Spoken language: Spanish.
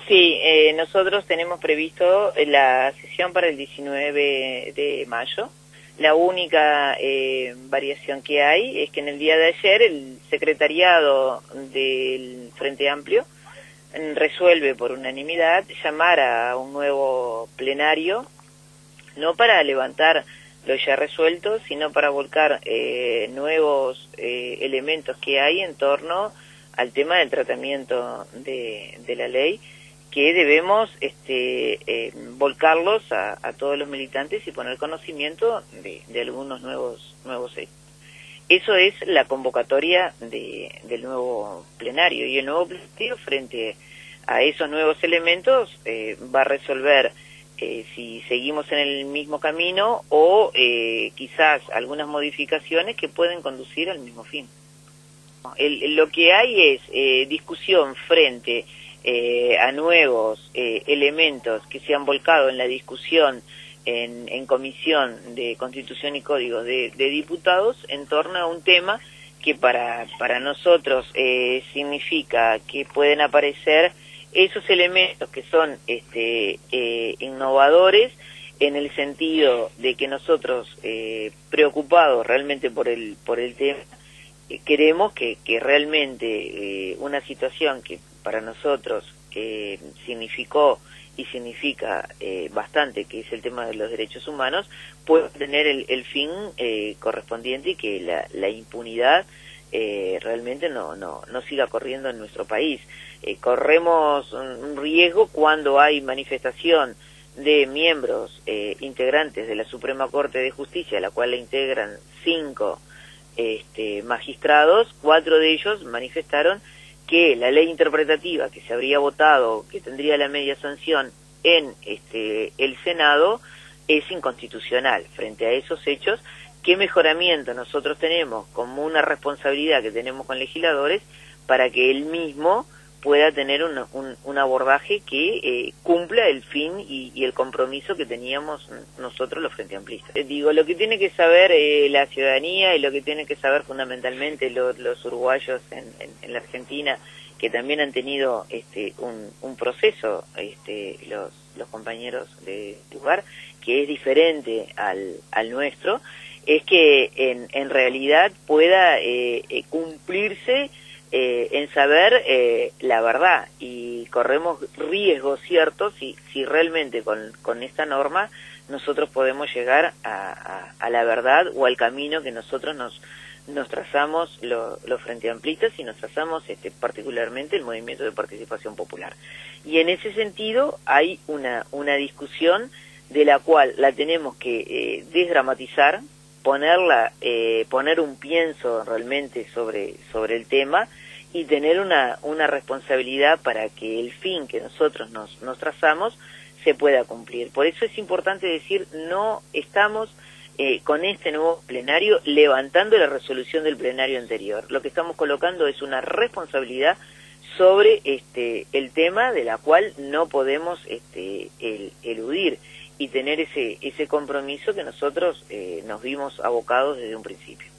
Sí, nosotros tenemos previsto la sesión para el 19 de mayo. La única variación que hay es que en el día de ayer el secretariado del Frente Amplio resuelve por unanimidad llamar a un nuevo plenario, no para levantar lo ya resuelto, sino para volcar nuevos elementos que hay en torno al tema del tratamiento de la ley, que debemos volcarlos a todos los militantes y poner conocimiento de algunos nuevos hechos. Eso es la convocatoria del nuevo plenario, y el nuevo plenario, frente a esos nuevos elementos, va a resolver si seguimos en el mismo camino o quizás algunas modificaciones que pueden conducir al mismo fin. Lo que hay es discusión frente a nuevos elementos que se han volcado en la discusión en Comisión de Constitución y Códigos de Diputados en torno a un tema que para nosotros significa que pueden aparecer esos elementos que son innovadores, en el sentido de que nosotros, preocupados realmente por el tema, queremos que realmente una situación que para nosotros significó y significa bastante, que es el tema de los derechos humanos, pueda tener el fin correspondiente, y que la impunidad realmente no siga corriendo en nuestro país. Corremos un riesgo cuando hay manifestación de miembros integrantes de la Suprema Corte de Justicia, la cual la integran 5 magistrados. 4 de ellos manifestaron que la ley interpretativa que se habría votado, que tendría la media sanción en el Senado, es inconstitucional. Frente a esos hechos, ¿qué mejoramiento nosotros tenemos como una responsabilidad que tenemos con legisladores para que el mismo pueda tener un abordaje que cumpla el fin y el compromiso que teníamos nosotros los Frente Amplistas? Digo, lo que tiene que saber la ciudadanía, y lo que tienen que saber fundamentalmente los uruguayos en la Argentina, que también han tenido un proceso, los compañeros de lugar, que es diferente al nuestro, es que en realidad pueda cumplirse en saber la verdad, y corremos riesgos ciertos si realmente con esta norma nosotros podemos llegar a la verdad o al camino que nosotros nos trazamos los Frente Amplistas, y nos trazamos particularmente el Movimiento de Participación Popular. Y en ese sentido hay una discusión de la cual la tenemos que desdramatizar, poner un pienso realmente sobre el tema, y tener una responsabilidad para que el fin que nosotros nos trazamos se pueda cumplir. Por eso es importante decir, no estamos con este nuevo plenario levantando la resolución del plenario anterior. Lo que estamos colocando es una responsabilidad sobre el tema, de la cual no podemos eludir, y tener ese compromiso que nosotros nos vimos abocados desde un principio.